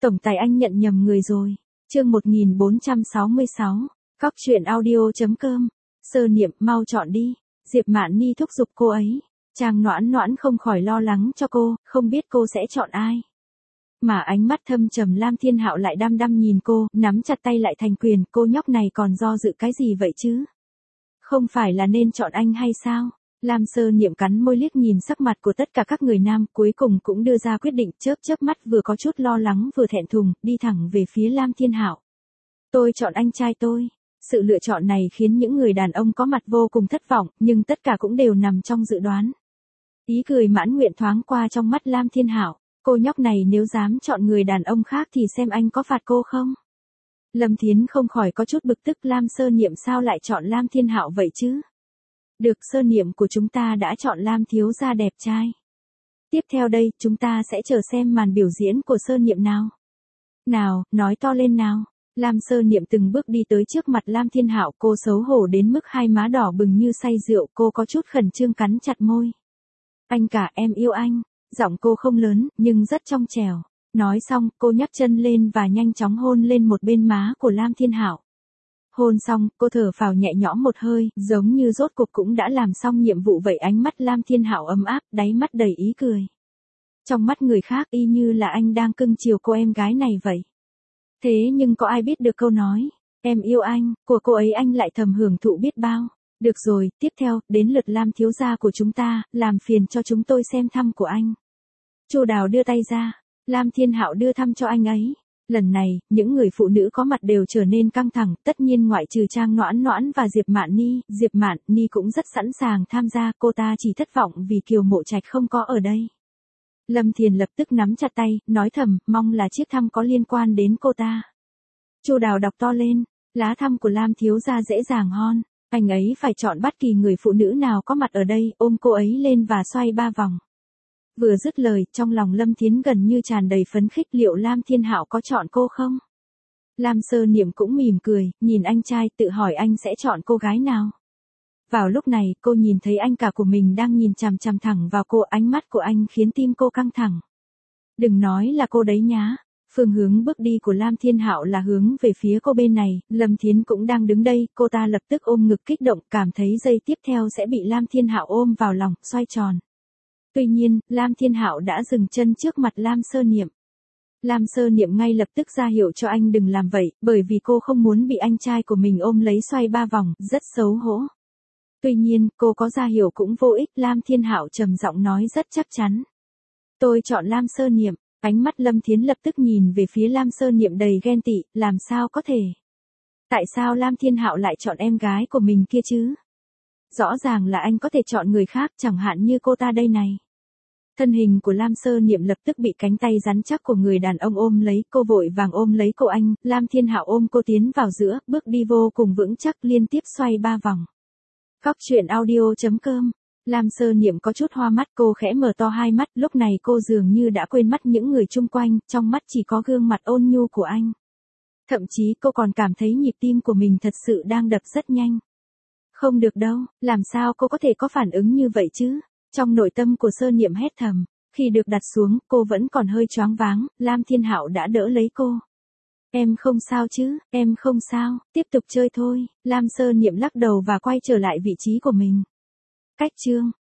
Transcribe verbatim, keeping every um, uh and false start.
Tổng tài anh nhận nhầm người rồi. Chương một nghìn bốn trăm sáu mươi sáu. Cóc truyện audio.com. Sơ Niệm, mau chọn đi. Diệp Mạn Ni thúc giục cô ấy. Trang Noãn Noãn không khỏi lo lắng cho cô, không biết cô sẽ chọn ai. Mà ánh mắt thâm trầm Lam Thiên Hạo lại đăm đăm nhìn cô, nắm chặt tay lại thành quyền, cô nhóc này còn do dự cái gì vậy chứ? Không phải là nên chọn anh hay sao? Lam Sơ Niệm cắn môi liếc nhìn sắc mặt của tất cả các người nam, cuối cùng cũng đưa ra quyết định, chớp chớp mắt vừa có chút lo lắng vừa thẹn thùng, đi thẳng về phía Lam Thiên Hạo. Tôi chọn anh trai tôi. Sự lựa chọn này khiến những người đàn ông có mặt vô cùng thất vọng, nhưng tất cả cũng đều nằm trong dự đoán. Ý cười mãn nguyện thoáng qua trong mắt Lam Thiên Hạo, cô nhóc này nếu dám chọn người đàn ông khác thì xem anh có phạt cô không? Lâm Thiến không khỏi có chút bực tức, Lam Sơ Niệm sao lại chọn Lam Thiên Hạo vậy chứ? Được, Sơ Niệm của chúng ta đã chọn Lam thiếu gia đẹp trai. Tiếp theo đây, chúng ta sẽ chờ xem màn biểu diễn của Sơ Niệm nào. Nào, nói to lên nào. Lam Sơ Niệm từng bước đi tới trước mặt Lam Thiên Hạo, cô xấu hổ đến mức hai má đỏ bừng như say rượu, cô có chút khẩn trương cắn chặt môi. Anh cả, em yêu anh. Giọng cô không lớn, nhưng rất trong trẻo. Nói xong, cô nhấc chân lên và nhanh chóng hôn lên một bên má của Lam Thiên Hạo. Hôn xong, cô thở phào nhẹ nhõm một hơi, giống như rốt cuộc cũng đã làm xong nhiệm vụ vậy. Ánh mắt Lam Thiên Hạo ấm áp, đáy mắt đầy ý cười. Trong mắt người khác y như là anh đang cưng chiều cô em gái này vậy. Thế nhưng có ai biết được câu nói, em yêu anh, của cô ấy anh lại thầm hưởng thụ biết bao. Được rồi, tiếp theo, đến lượt Lam thiếu gia của chúng ta, làm phiền cho chúng tôi xem thăm của anh. Chu Đào đưa tay ra, Lam Thiên Hạo đưa thăm cho anh ấy. Lần này, những người phụ nữ có mặt đều trở nên căng thẳng, tất nhiên ngoại trừ Trang Noãn Noãn và Diệp Mạn Ni, Diệp Mạn Ni cũng rất sẵn sàng tham gia, cô ta chỉ thất vọng vì Kiều Mộ Trạch không có ở đây. Lâm Thiền lập tức nắm chặt tay, nói thầm, mong là chiếc thăm có liên quan đến cô ta. Chu Đào đọc to lên, lá thăm của Lam thiếu gia dễ dàng hon, anh ấy phải chọn bất kỳ người phụ nữ nào có mặt ở đây, ôm cô ấy lên và xoay ba vòng. Vừa dứt lời, trong lòng Lâm Thiến gần như tràn đầy phấn khích, liệu Lam Thiên Hạo có chọn cô không? Lam Sơ Niệm cũng mỉm cười, nhìn anh trai, tự hỏi anh sẽ chọn cô gái nào. Vào lúc này, cô nhìn thấy anh cả của mình đang nhìn chằm chằm thẳng vào cô, ánh mắt của anh khiến tim cô căng thẳng. Đừng nói là cô đấy nhá. Phương hướng bước đi của Lam Thiên Hạo là hướng về phía cô bên này, Lâm Thiến cũng đang đứng đây, cô ta lập tức ôm ngực kích động, cảm thấy giây tiếp theo sẽ bị Lam Thiên Hạo ôm vào lòng, xoay tròn. Tuy nhiên, Lam Thiên Hạo đã dừng chân trước mặt Lam Sơ Niệm. Lam Sơ Niệm ngay lập tức ra hiệu cho anh đừng làm vậy, bởi vì cô không muốn bị anh trai của mình ôm lấy xoay ba vòng, rất xấu hổ. Tuy nhiên, cô có ra hiệu cũng vô ích, Lam Thiên Hạo trầm giọng nói rất chắc chắn. Tôi chọn Lam Sơ Niệm. Ánh mắt Lâm Thiến lập tức nhìn về phía Lam Sơ Niệm đầy ghen tị, làm sao có thể? Tại sao Lam Thiên Hạo lại chọn em gái của mình kia chứ? Rõ ràng là anh có thể chọn người khác, chẳng hạn như cô ta đây này. Thân hình của Lam Sơ Niệm lập tức bị cánh tay rắn chắc của người đàn ông ôm lấy, cô vội vàng ôm lấy cô anh, Lam Thiên Hạo ôm cô tiến vào giữa, bước đi vô cùng vững chắc, liên tiếp xoay ba vòng. Cóc truyện audio.com. Lam Sơ Niệm có chút hoa mắt, cô khẽ mở to hai mắt, lúc này cô dường như đã quên mất những người chung quanh, trong mắt chỉ có gương mặt ôn nhu của anh. Thậm chí cô còn cảm thấy nhịp tim của mình thật sự đang đập rất nhanh. Không được đâu, làm sao cô có thể có phản ứng như vậy chứ? Trong nội tâm của Sơ Niệm hét thầm, khi được đặt xuống, cô vẫn còn hơi choáng váng, Lam Thiên Hạo đã đỡ lấy cô. Em không sao chứ, em không sao, tiếp tục chơi thôi. Lam Sơ Niệm lắc đầu và quay trở lại vị trí của mình. Cách chương